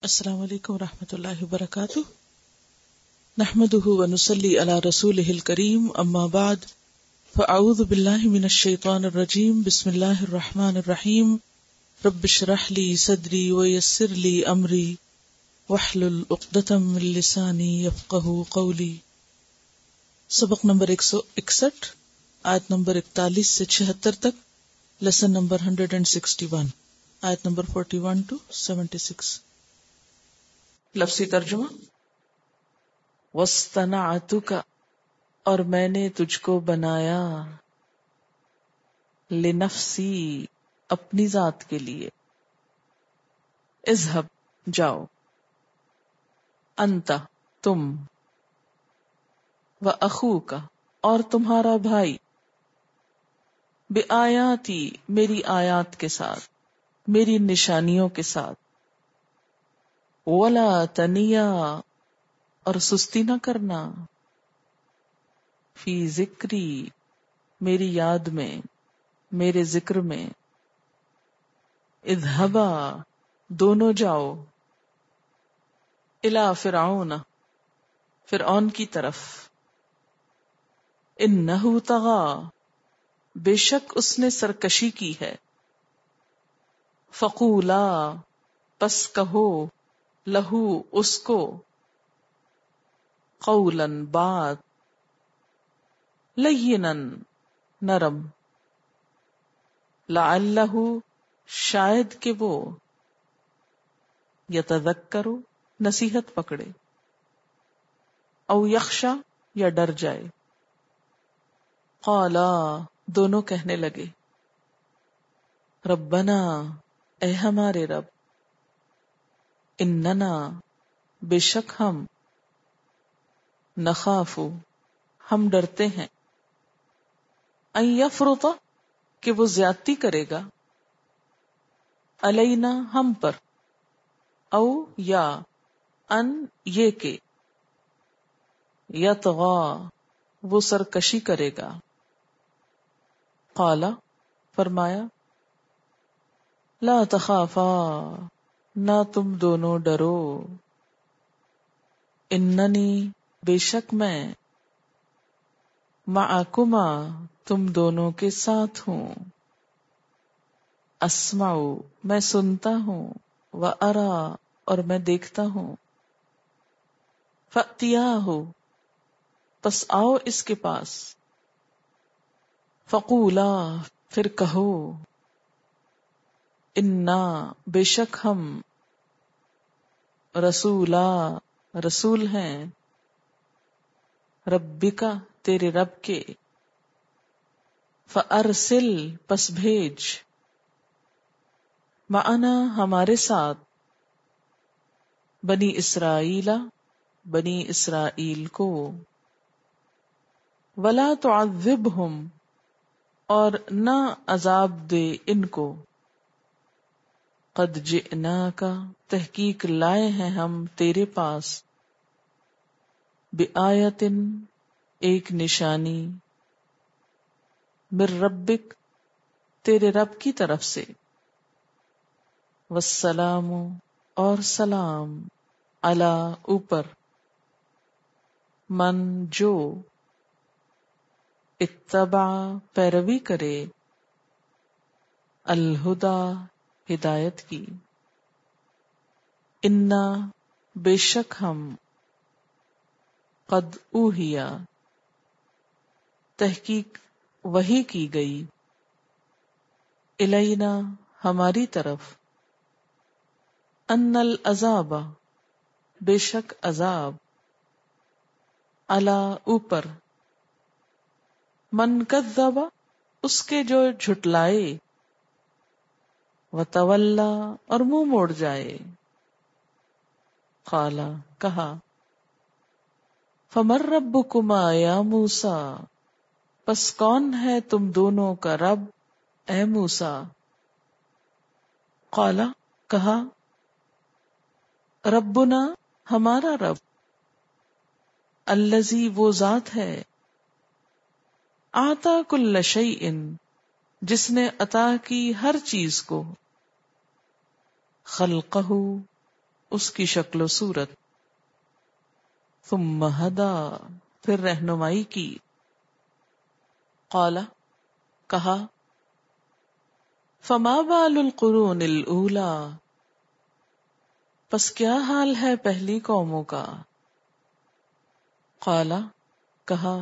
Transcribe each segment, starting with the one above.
السلام علیکم ورحمۃ اللہ وبرکاتہ، نحمده ونصلی علی رسوله الکریم، اما بعد فاعوذ باللہ من الشیطان الرجیم، بسم اللہ الرحمن الرحیم، رب اشرح لی صدری ویسر لی امری واحلل عقدۃ من لسانی یفقہوا قولی۔ سبق نمبر 161، آیت نمبر 41 سے 76 تک، لیسن نمبر 161، آیت نمبر 41 to 76۔ لفظی ترجمہ، وَاصْطَنَعْتُكَ، اور میں نے تجھ کو بنایا، لنفسی، اپنی ذات کے لیے، اذهب، جاؤ، انت، تم، وَأَخُوكَ، اور تمہارا بھائی، بِآیاتی، میری آیات کے ساتھ، میری نشانیوں کے ساتھ، وَلَا تَنِيَا، اور سستی نہ کرنا، فی ذکری، میری یاد میں، میرے ذکر میں، اذهبا، دونوں جاؤ، الی فرعون، فرعون کی طرف، انہ طغی، بے شک اس نے سرکشی کی ہے، فقولا، پس کہو، لہو، اس کو، قولا، بات، لینا، نرم، لعلہ، شاید کہ وہ، یتذکر، نصیحت پکڑے، او یخشا، یا ڈر جائے۔ قالا، دونوں کہنے لگے، ربنا، اے ہمارے رب، اننا، بے شک ہم، نخاف، ہم ڈرتے ہیں، ان یفرط، کہ وہ زیادتی کرے گا، علینا، ہم پر، او یا، ان، یہ کہ، یطغی، وہ سرکشی کرے گا۔ قالا، فرمایا، لا تخافا، نہ تم دونوں ڈرو، اننی، بے شک میں، معکما، تم دونوں کے ساتھ ہوں، اسمع، میں سنتا ہوں، وارا، اور میں دیکھتا ہوں، فأتیاہ، پس آؤ اس کے پاس، فقولا، پھر کہو، انا، بے شک ہم، رسولا، رسول ہیں، ربکا، تیرے رب کے، فارسل، پس بھیج، معنا، ہمارے ساتھ، بنی اسرائیل، بنی اسرائیل کو، ولا تعذبہم، اور نہ عذاب دے ان کو، قد جئناک، تحقیق لائے ہیں ہم تیرے پاس، بآیت، ایک نشانی، من ربک، تیرے رب کی طرف سے، والسلام، اور سلام، علی، اوپر، من، جو، اتبع، پیروی کرے، الہدا، ہدایت کی، انا، بے شک ہم، قد اوہیا، تحقیق وحی کی گئی، الینا، ہماری طرف، ان العذاب، بے شک عذاب، علی، اوپر، من کذب، اس کے جو جھٹلائے، وتولا، اور منہ موڑ جائے، قالا، کہا، فمن ربکما یا موسیٰ، پس کون ہے تم دونوں کا رب، اے موسیٰ، قالا، کہا، ربنا، ہمارا رب، الذی، وہ ذات ہے، آتا کل شیء، جس نے عطا کی ہر چیز کو، خلقہ، اس کی شکل و صورت. ثم ہدا، پھر رہنمائی کی. قال، کہا، فما بال القرون الاولی، پس کیا حال ہے پہلی قوموں کا. قال، کہا،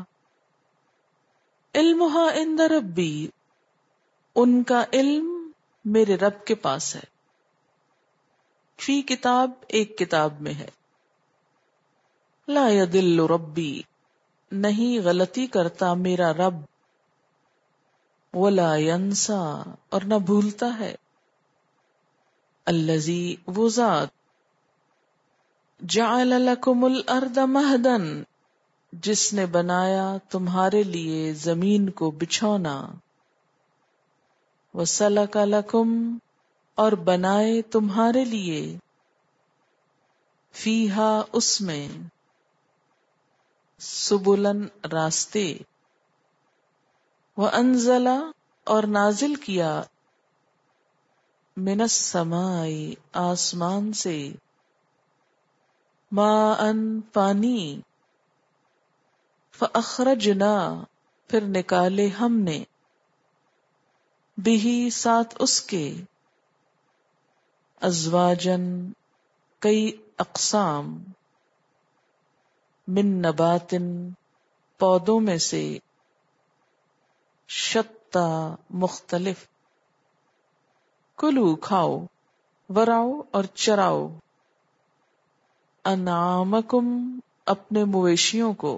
علمها عند ربی، ان کا علم میرے رب کے پاس ہے. فی کتاب، ایک کتاب میں ہے. لا یضل ربی، نہیں غلطی کرتا میرا رب. ولا ینسا، اور نہ بھولتا ہے. الذی، وہ ذات. جعل لکم الارض مہدا، جس نے بنایا تمہارے لیے زمین کو بچھونا. وسلک لکم، اور بنائے تمہارے لیے. فیہا، اس میں. سبلن، راستے. وانزل، اور نازل کیا. من السماء، آسمان سے. ماء، پانی. فاخرجنا، پھر نکالے ہم نے. بہی، ساتھ اس کے. ازواجن، کئی اقسام. من نباتن، پودوں میں سے. شتا، مختلف. کلو، کھاؤ. ورعو، اور چراؤ. انعامکم، اپنے مویشیوں کو.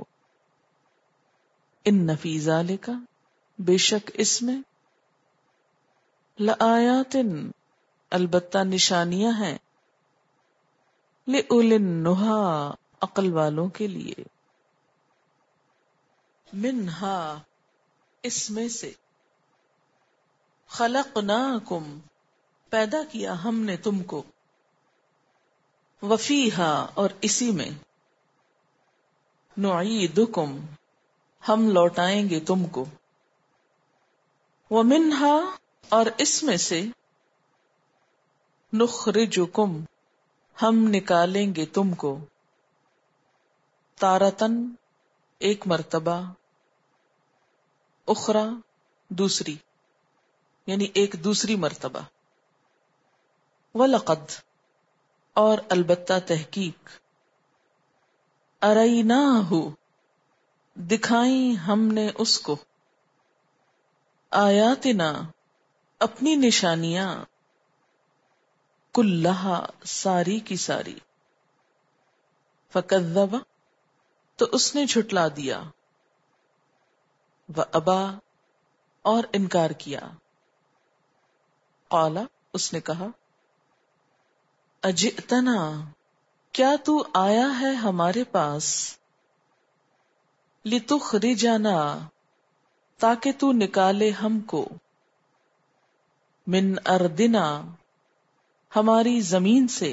ان فی ذالک، بے شک اس میں. لآیات، البتہ نشانیاں ہیں. لأولی النہی، عقل والوں کے لیے. منہا، اس میں سے. خلقناکم، پیدا کیا ہم نے تم کو. وفیہا، اور اسی میں. نعیدکم، ہم لوٹائیں گے تم کو. ومنہا، اور اس میں سے. نخرجکم، ہم نکالیں گے تم کو. تارتن، ایک مرتبہ. اخرى، دوسری، یعنی ایک دوسری مرتبہ. وَلَقَدْ، اور البتہ تحقیق. أَرَيْنَاهُ، دکھائیں ہم نے اس کو. آیاتنا، اپنی نشانیاں. کلہا، ساری کی ساری. فَكَذَّبَ، تو اس نے جھٹلا دیا. وَأَبَى، اور انکار کیا. قال، اس نے کہا، اجئتنا، کیا تو آیا ہے ہمارے پاس. لتخرجنا، تاکہ تو نکالے ہم کو. من ارضنا، ہماری زمین سے.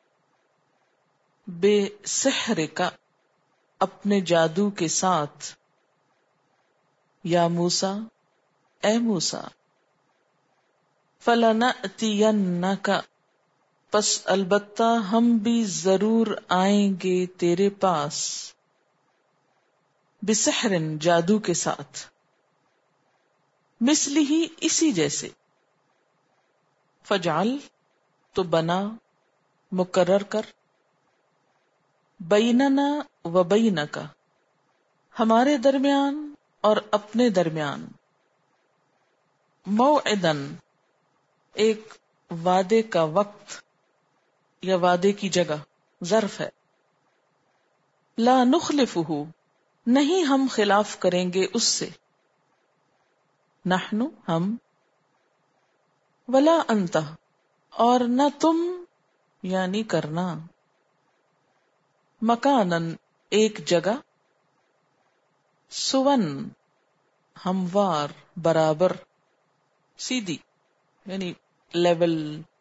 بے سحرک، اپنے جادو کے ساتھ. یا موسیٰ، اے موسیٰ. فَلَنَأْتِيَنَّكَ، پس البتہ ہم بھی ضرور آئیں گے تیرے پاس. بسحر، جادو کے ساتھ. مثلہ، اسی جیسے. فجعل، تو بنا، مقرر کر. بیننا و بینک، ہمارے درمیان اور اپنے درمیان. موعدن، ایک وعدے کا وقت یا وعدے کی جگہ، ظرف ہے. لا نخلفہ، نہیں ہم خلاف کریں گے اس سے. نحن، ہم. ولا انت، اور نہ تم، یعنی کرنا. مکانن، ایک جگہ. سون، ہموار، برابر، سیدھی، یعنی لیول.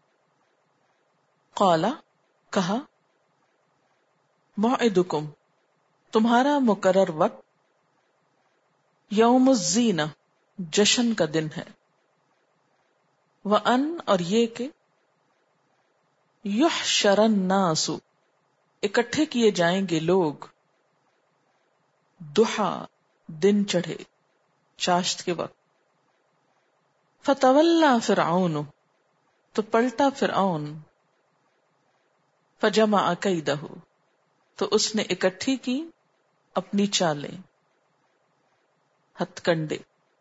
قالا، کہا. موعدکم، تمہارا مقرر وقت. یوم الزینہ، جشن کا دن ہے. وَأَن، اور یہ کہ. یحشر الناس، اکٹھے کیے جائیں گے لوگ، ضحا، دن چڑھے، چاشت کے وقت. فتولی فرعون، تو پلٹا فرعون، فجمع کیدہ، تو اس نے اکٹھی کی اپنی چالیں، ہتھ کنڈے.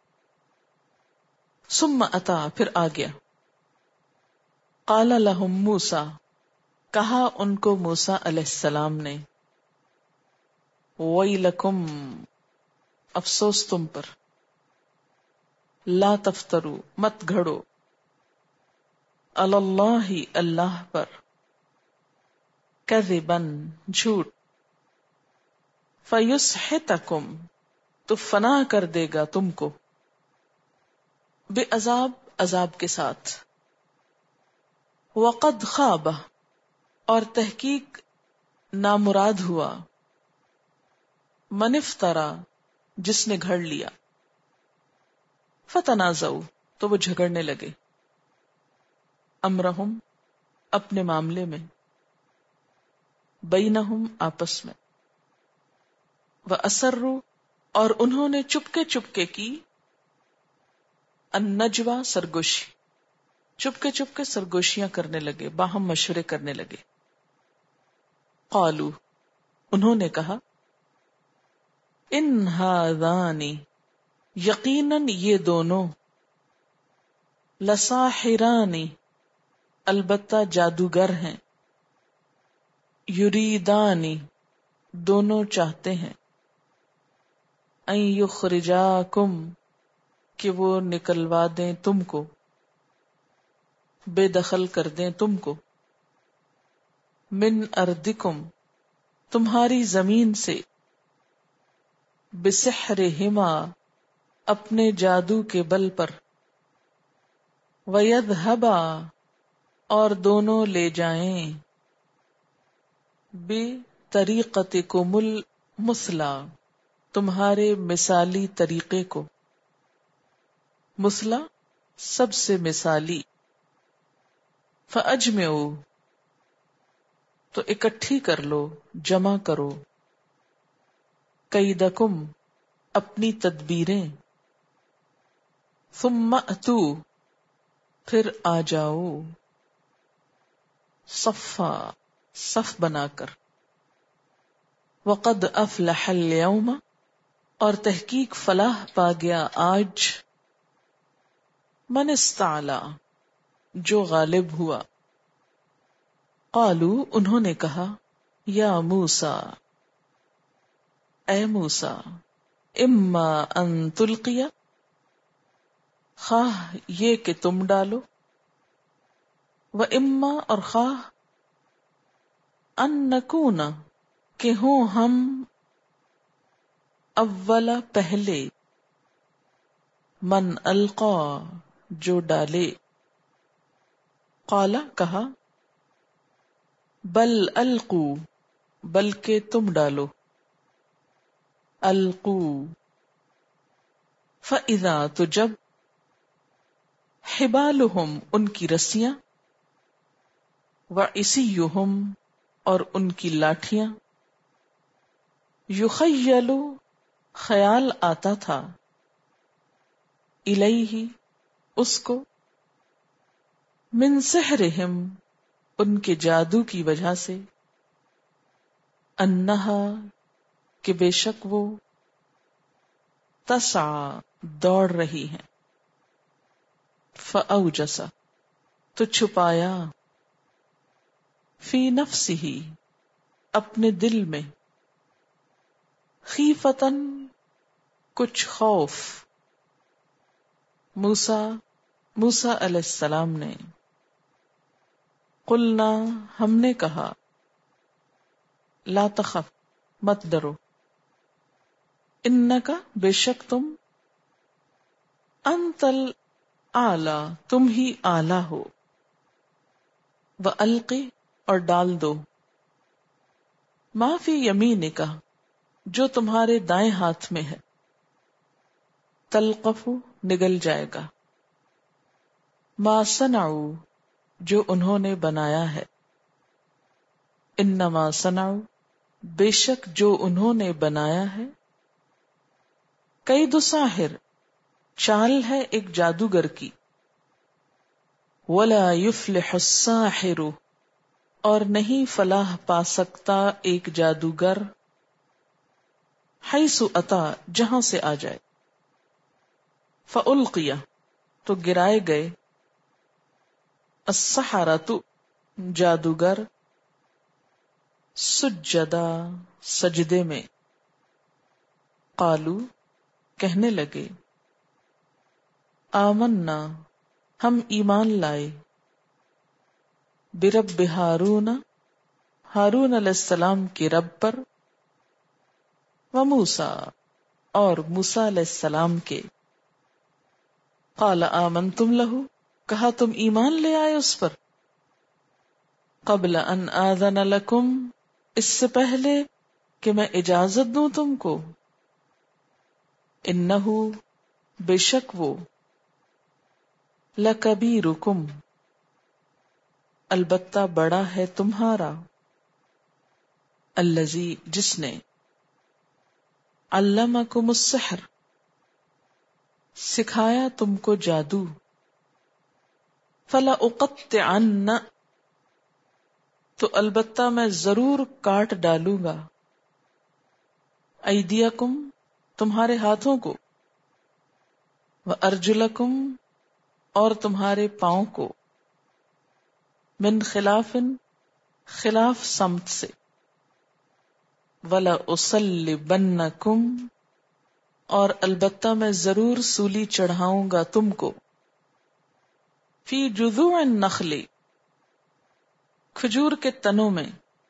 ثم اتا، پھر آ گیا. قال لهم موسیٰ، کہا ان کو موسیٰ علیہ السلام نے، ویلکم، افسوس تم پر، لا تفتروا، مت گھڑو، علی اللہ، اللہ پر، کذبا، جھوٹ، فیسحتکم، تو فنا کر دے گا تم کو، بعذاب، عذاب کے ساتھ. وقد خاب، اور تحقیق نامراد ہوا، من افترا، جس نے گھڑ لیا. فتنازعوا، تو وہ جھگڑنے لگے، امرہم، اپنے معاملے میں، بینہم، آپس میں. واسروا، اور انہوں نے چپکے چپکے کی، النجوى، سرگوشی، چپکے چپکے سرگوشیاں کرنے لگے، باہم مشورے کرنے لگے. قالوا، انہوں نے کہا، ان ہذان، یقیناً یہ دونوں، لساحران، البتہ جادوگر ہیں، یریدان، دونوں چاہتے ہیں، ان یخرجاکم، کہ وہ نکلوا دیں تم کو، بے دخل کر دیں تم کو، من ارضکم، تمہاری زمین سے، بسحرہما، اپنے جادو کے بل پر، ویذھبا، اور دونوں لے جائیں، بطریقتکم المثلی، تمہارے مثالی طریقے کو، مثلی، سب سے مثالی. فاجمعوا، تو اکٹھی کر لو، جمع کرو، کیدکم، اپنی تدبیریں، ثم اتوا، پھر آ جاؤ، صفا، صف بنا کر. وقد افلح اليوم، اور تحقیق فلاح پا گیا آج، من استعلا، جو غالب ہوا. قالوا، انہوں نے کہا، یا موسیٰ، اے موسیٰ، اما ان تلقی، خواہ یہ کہ تم ڈالو، و اما، اور خواہ، ان نکون، کہ ہوں ہم، اول، پہلے، من القا، جو ڈالے. قال، کہا، بل القو، بلکہ تم ڈالو، القو. فاذا، تو جب، حبالہم، ان کی رسیاں، وعصیہم، اور ان کی لاٹھیاں، یخیل، خیال آتا تھا، الیہ، اس کو، من سحرہم، ان کے جادو کی وجہ سے، انہا، کہ بے شک وہ، تسعی، دوڑ رہی ہیں. فاوجس، تو چھپایا، فی نفسہ، اپنے دل میں، خیفتن، کچھ خوف، موسیٰ علیہ السلام نے. قلنا، ہم نے کہا، لا تخف، مت ڈرو، انکا، بے شک تم، انت الاعلی، تم ہی اعلی ہو، والقی، اور ڈال دو، ما فی یمینک، جو تمہارے دائیں ہاتھ میں ہے، تلقف، نگل جائے گا، ما صنعوا، جو انہوں نے بنایا ہے، انما صنعوا، بے شک جو انہوں نے بنایا ہے، کید ساحر، چال ہے ایک جادوگر کی، ولا یفلح الساحر، اور نہیں فلاح پا سکتا ایک جادوگر، حیث اتا، جہاں سے آ جائے، فألقی، تو گرائے گئے، السحرۃ، جادوگر، سجدا، سجدے میں، قالو، کہنے لگے، آمنا، ہم ایمان لائے، برب ہارون، ہارون علیہ السلام کے رب پر، وموسیٰ، اور موسیٰ علیہ السلام کے، قال آمنتم لہ، کہا تم ایمان لے آئے اس پر، قبل ان آذن لکم، اس سے پہلے کہ میں اجازت دوں تم کو، انہ، بے شک وہ، لکبیرکم، البتہ بڑا ہے تمہارا، الذی، جس نے، علمکم السحر، سکھایا تم کو جادو، فلأقطعن، تو البتہ میں ضرور کاٹ ڈالوں گا، ایدیکم، تمہارے ہاتھوں کو، وارجلکم، اور تمہارے پاؤں کو، من خلاف، خلاف سمت سے، وَلَأُصَلِّبَنَّكُمْ، اور البتہ میں ضرور سولی چڑھاؤں گا تم کو، فی جذوع النخل، کھجور کے تنوں میں،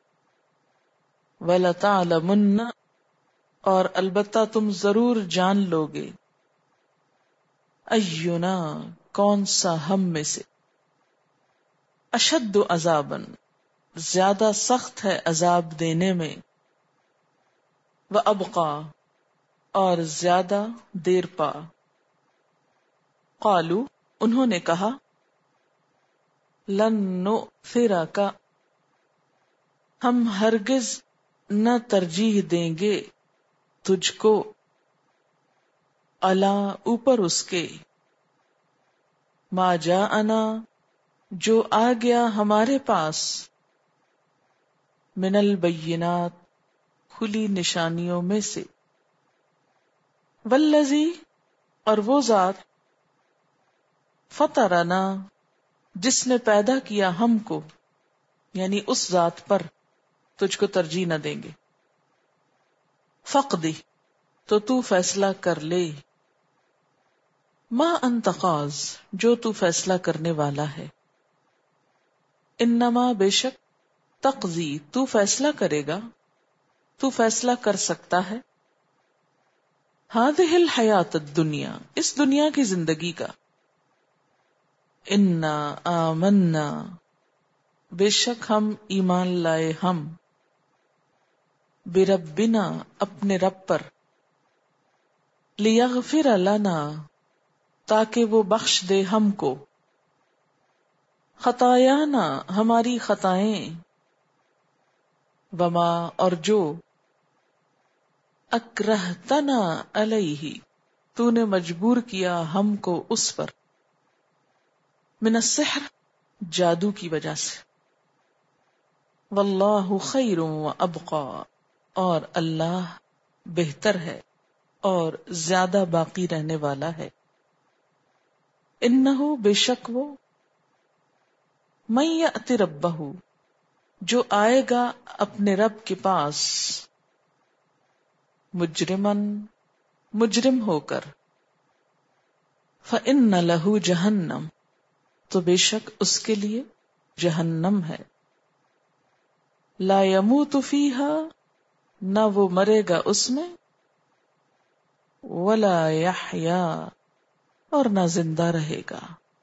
وَلَتَعْلَمُنَّ، اور البتہ تم ضرور جان لوگے، اینا، کون سا ہم میں سے، اشد عذاباً، زیادہ سخت ہے عذاب دینے میں، وَأَبْقَى، اور زیادہ دیر پا، قالوا، انہوں نے کہا، لن نؤثرک، ہم ہرگز نہ ترجیح دیں گے تجھ کو، علی، اوپر اس کے، ما جاءنا، جو آ گیا ہمارے پاس، من البینات، کھلی نشانیوں میں سے، والذی، اور وہ ذات، فطرنا، جس نے پیدا کیا ہم کو، یعنی اس ذات پر تجھ کو ترجیح نہ دیں گے، فقدی، تو فیصلہ کر لے، ما انت قاض، جو تو فیصلہ کرنے والا ہے، انما، بے شک، تقضی، تو فیصلہ کرے گا، تو فیصلہ کر سکتا ہے، ہذہ الحیات الدنیا، اس دنیا کی زندگی کا، انا آمنا، بے شک ہم ایمان لائے ہم، بربنا، اپنے رب پر، لیغفر لنا، تاکہ وہ بخش دے ہم کو، خطایانا، ہماری خطائیں، وما، اور جو، اکرہتنا علیہ، تو نے مجبور کیا ہم کو اس پر، من السحر، جادو کی وجہ سے، واللہ خیر وابقی، اور اللہ بہتر ہے اور زیادہ باقی رہنے والا ہے، انہ، بے شک وہ، من یأت ربہ، جو آئے گا اپنے رب کے پاس، مجرمن، مجرم ہو کر، فإن لہ جہنم، تو بے شک اس کے لیے جہنم ہے، لا یموت فیہا، نہ وہ مرے گا اس میں، ولا یحیا، اور نہ زندہ رہے گا،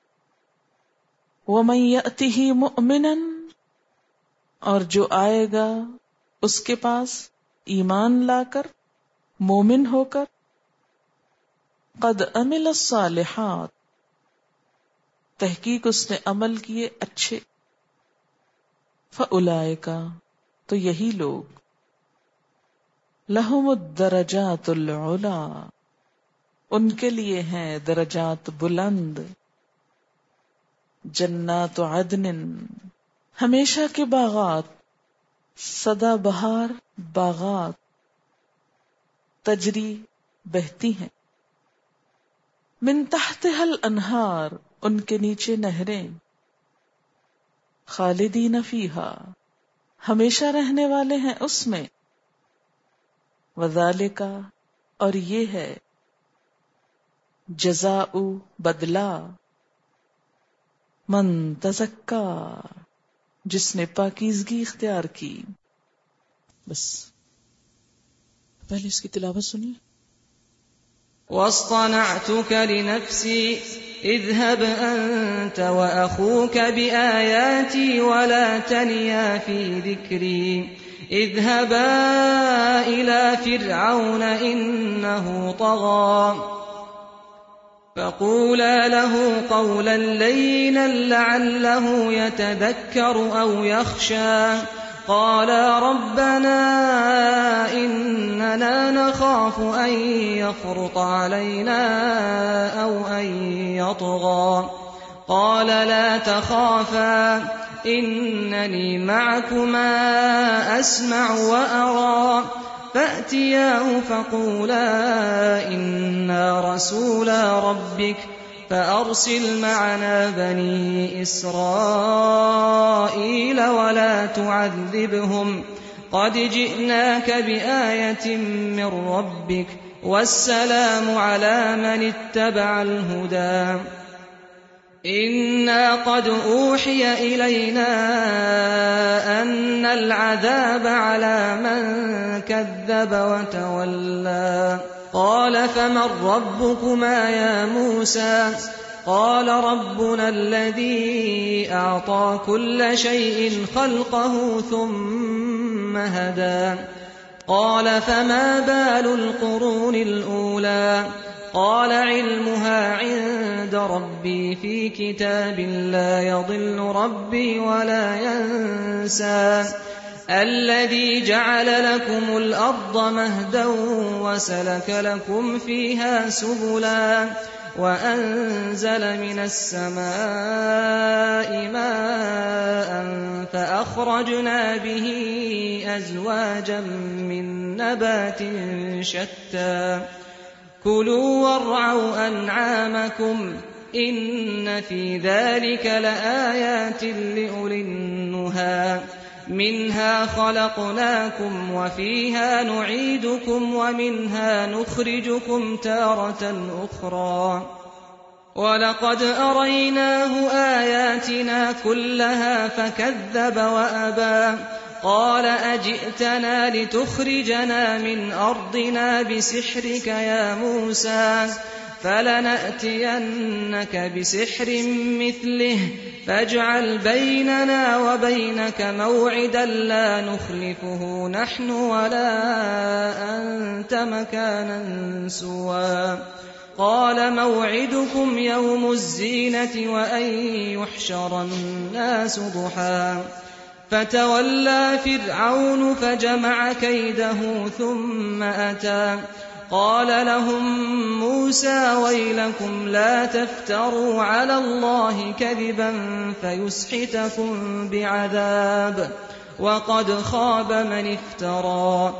ومن یأتہ مؤمنا، اور جو آئے گا اس کے پاس ایمان لا کر، مومن ہو کر، قد عمل الصالحات، تحقیق اس نے عمل کیے اچھے، فاولئک، तो यही लोग लहुम दरजातुल उला, उनके लिए हैं दरजात बुलंद, जन्नात अदनिन, हमेशा के बागात, सदा बहार बागात, तजरी बहती हैं, मिन तहतिहल अनहार, उनके नीचे नहरें, खालिदीन फीहा, हमेशा रहने वाले हैं उसमें, वज़ालिका, और ये है जज़ाउ बदला, मन तज़क्का, जिसने पाकीज़गी इख्तियार की। बस पहले इसकी तिलावत सुनिए। वस्तनअतुक लिनफ्सी इज़हब अंत व अखूक बिआयाती वला तनिया फी ज़िक्री इज़हबा इला फ़िरऔन इन्नहु तग़ा فقولا له قولا لينا لعله يتذكر أو يخشى قالا ربنا إننا نخاف أن يفرط علينا أو أن يطغى قال لا تخافا إنني معكما أسمع وأرى فأتياه فقولا إنا رسولا ربك فأرسل معنا بني إسرائيل ولا تعذبهم قد جئناك بآية من ربك والسلام على من اتبع الهدى إنا قد أوحي إلينا أن العذاب على من كذب وتولى قال فمن ربكما يا موسى قال ربنا الذي أعطى كل شيء خلقه ثم هدى قال فما بال القرون الأولى قال علمها عند ربي في كتاب لا يضل ربي ولا ينسى الذي جعل لكم الأرض مهدا وسلك لكم فيها سبلا وأنزل من السماء ماء فأخرجنا به أزواجا من نبات شتى كلوا وارعوا أنعامكم إن في ذلك لآيات لأولي النهى منها خلقناكم وفيها نعيدكم ومنها نخرجكم تارة أخرى ولقد أريناه آياتنا كلها فكذب وأبى قال أجئتنا لتخرجنا من أرضنا بسحرك يا موسى فلنأتينك بسحر مثله فاجعل بيننا وبينك موعدا لا نخلفه نحن ولا أنت مكانا سوى قال موعدكم يوم الزينة وأن يحشر الناس ضحى فتولى فرعون فجمع كيده ثم أتى قال لهم موسى ويلكم لا تفتروا على الله كذبا فيسحتكم بعذاب وقد خاب من افترى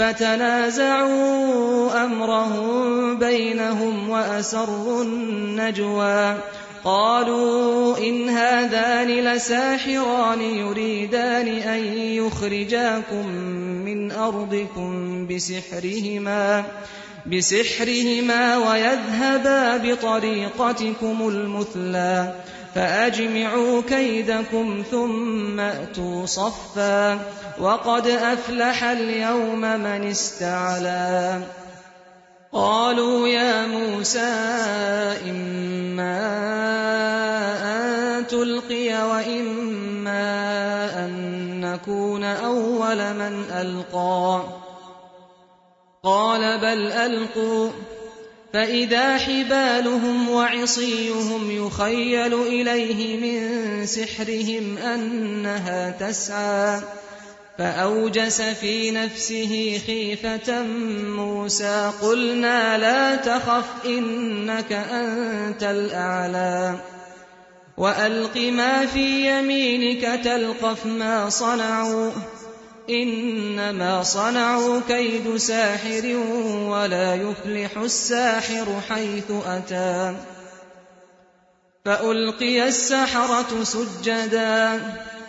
فتنازعوا أمرهم بينهم وأسروا النجوى قالوا إن هذان لساحران يريدان أن يخرجاكم من أرضكم بسحرهما ويذهبا بطريقتكم المثلى فأجمعوا كيدكم ثم أتوا صفا وقد أفلح اليوم من استعلى قالوا يا موسى إما أن تلقي وإما أن نكون أول من ألقى قال بل ألقوا فإذا حبالهم وعصيهم يخيل إليه من سحرهم أنها تسعى فأوجس في نفسه خيفة موسى قلنا لا تخف إنك أنت الأعلى وألق ما في يمينك تلقف ما صنعوا إنما صنعوا كيد ساحر ولا يفلح الساحر حيث أتى فألقي السحرة سجدا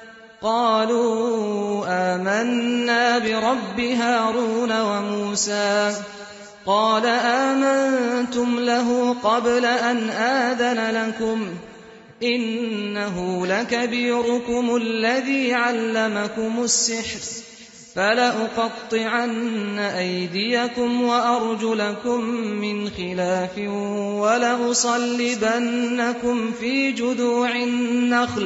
قالوا آمنا برب هارون وموسى قال آمنتم له قبل أن آذن لكم إنه لكبيركم الذي علمكم السحر فلأقطعن أيديكم وأرجلكم من خلاف ولأصلبنكم في جذوع النخل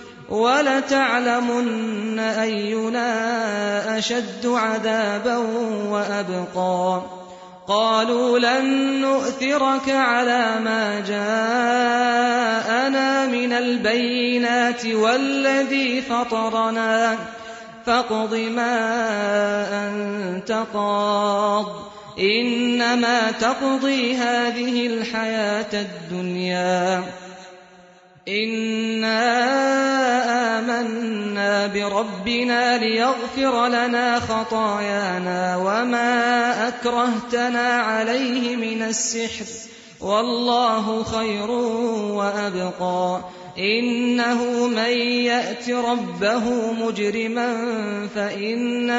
ولتعلمن أينا أشد عذابا وأبقى قالوا لن نؤثرك على ما جاءنا من البينات والذي فطرنا فاقض ما أنت قاض إنما تقضي هذه الحياة الدنيا إنا آمنا بربنا ليغفر لنا خطايانا وما أكرهتنا عليه من السحر والله خير وأبقى إنه من يأت ربه مجرما فإن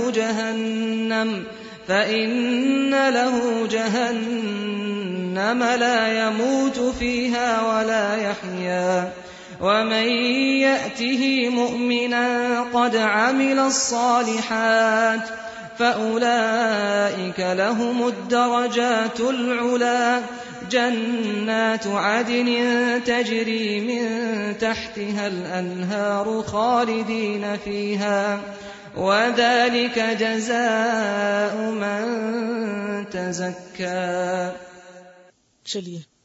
له جهنم لا يموت فيها ولا يحيا ومن يأته مؤمنا قد عمل الصالحات فأولئك لهم الدرجات العلى جنات عدن تجري من تحتها الأنهار خالدين فيها وذلك جزاء من تزكى. चलिए